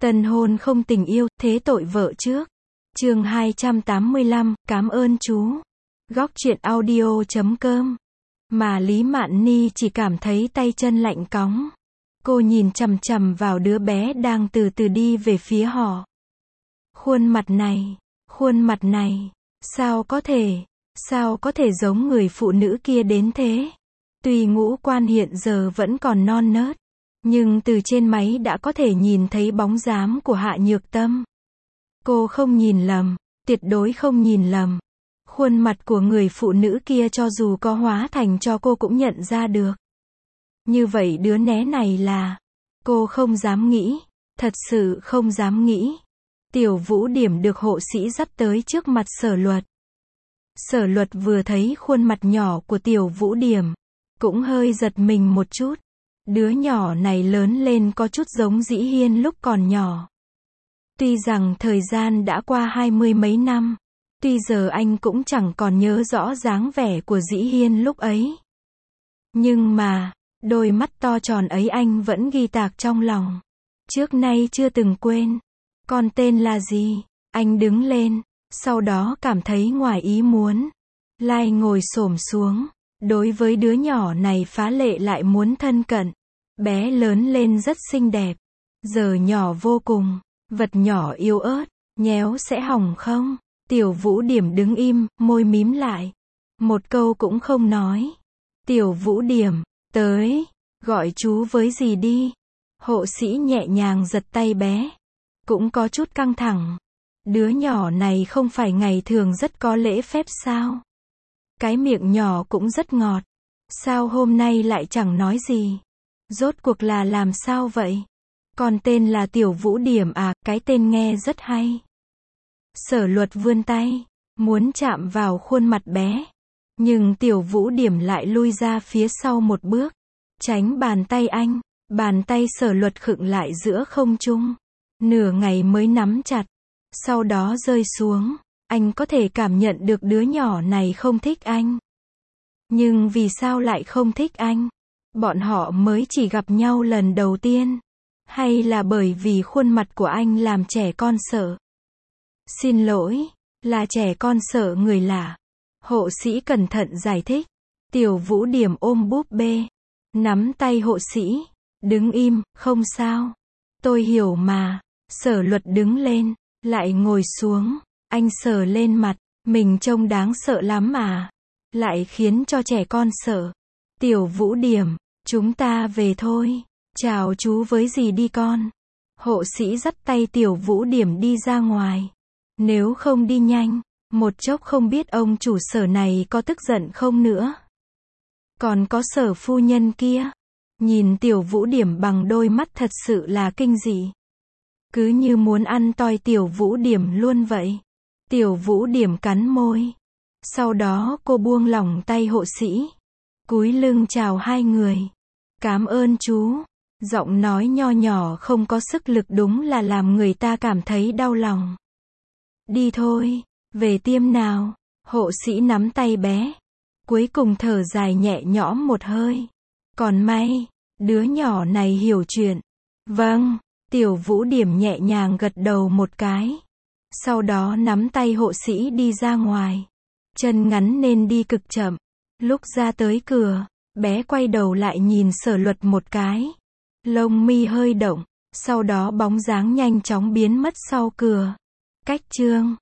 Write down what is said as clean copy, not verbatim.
Tân hôn không tình yêu, thế tội vợ trước. Chương 285, cảm ơn chú. Góc truyện audio.com. Mà Lý Mạn Ni chỉ cảm thấy tay chân lạnh cóng. Cô nhìn chằm chằm vào đứa bé đang từ từ đi về phía họ. Khuôn mặt này, sao có thể giống người phụ nữ kia đến thế? Tuy ngũ quan hiện giờ vẫn còn non nớt, nhưng từ trên máy đã có thể nhìn thấy bóng dáng của Hạ Nhược Tâm. Cô không nhìn lầm, tuyệt đối không nhìn lầm. Khuôn mặt của người phụ nữ kia cho dù có hóa thành cho cô cũng nhận ra được. Như vậy đứa né này là... Cô không dám nghĩ, thật sự không dám nghĩ. Tiểu Vũ Điểm được hộ sĩ dắt tới trước mặt Sở Luật. Sở Luật vừa thấy khuôn mặt nhỏ của Tiểu Vũ Điểm, cũng hơi giật mình một chút. Đứa nhỏ này lớn lên có chút giống Dĩ Hiên lúc còn nhỏ. Tuy rằng thời gian đã qua 20 mấy năm, tuy giờ anh cũng chẳng còn nhớ rõ dáng vẻ của Dĩ Hiên lúc ấy. Nhưng mà, đôi mắt to tròn ấy anh vẫn ghi tạc trong lòng. Trước nay chưa từng quên. Con tên là gì? Anh đứng lên, sau đó cảm thấy ngoài ý muốn. Lai ngồi xổm xuống, đối với đứa nhỏ này phá lệ lại muốn thân cận. Bé lớn lên rất xinh đẹp, giờ nhỏ vô cùng, vật nhỏ yếu ớt, nhéo sẽ hỏng không? Tiểu Vũ Điểm đứng im, môi mím lại. Một câu cũng không nói. Tiểu Vũ Điểm, tới, gọi chú với dì đi. Hộ sĩ nhẹ nhàng giật tay bé. Cũng có chút căng thẳng. Đứa nhỏ này không phải ngày thường rất có lễ phép sao? Cái miệng nhỏ cũng rất ngọt. Sao hôm nay lại chẳng nói gì? Rốt cuộc là làm sao vậy? Con tên là Tiểu Vũ Điểm à, cái tên nghe rất hay. Sở Luật vươn tay, muốn chạm vào khuôn mặt bé. Nhưng Tiểu Vũ Điểm lại lui ra phía sau một bước, tránh bàn tay anh. Bàn tay Sở Luật khựng lại giữa không trung. Nửa ngày mới nắm chặt, sau đó rơi xuống. Anh có thể cảm nhận được đứa nhỏ này không thích anh. Nhưng vì sao lại không thích anh? Bọn họ mới chỉ gặp nhau lần đầu tiên. Hay là bởi vì khuôn mặt của anh làm trẻ con sợ? Xin lỗi, là trẻ con sợ người lạ. Hộ sĩ cẩn thận giải thích. Tiểu Vũ Điểm ôm búp bê, nắm tay hộ sĩ, đứng im, không sao. Tôi hiểu mà. Sở Luật đứng lên, lại ngồi xuống. Anh sờ lên mặt, mình trông đáng sợ lắm à. Lại khiến cho trẻ con sợ. Tiểu Vũ Điểm, chúng ta về thôi. Chào chú với dì đi con. Hộ sĩ dắt tay Tiểu Vũ Điểm đi ra ngoài. Nếu không đi nhanh, một chốc không biết ông chủ Sở này có tức giận không nữa. Còn có Sở phu nhân kia. Nhìn Tiểu Vũ Điểm bằng đôi mắt thật sự là kinh dị. Cứ như muốn ăn toi Tiểu Vũ Điểm luôn vậy. Tiểu Vũ Điểm cắn môi. Sau đó cô buông lỏng tay hộ sĩ. Cúi lưng chào hai người. Cảm ơn chú. Giọng nói nho nhỏ không có sức lực đúng là làm người ta cảm thấy đau lòng. Đi thôi, về tiêm nào. Hộ sĩ nắm tay bé. Cuối cùng thở dài nhẹ nhõm một hơi. Còn may, đứa nhỏ này hiểu chuyện. Vâng, Tiểu Vũ Điểm nhẹ nhàng gật đầu một cái. Sau đó nắm tay hộ sĩ đi ra ngoài. Chân ngắn nên đi cực chậm. Lúc ra tới cửa, bé quay đầu lại nhìn Sở Luật một cái. Lông mi hơi động, sau đó bóng dáng nhanh chóng biến mất sau cửa. Cách chương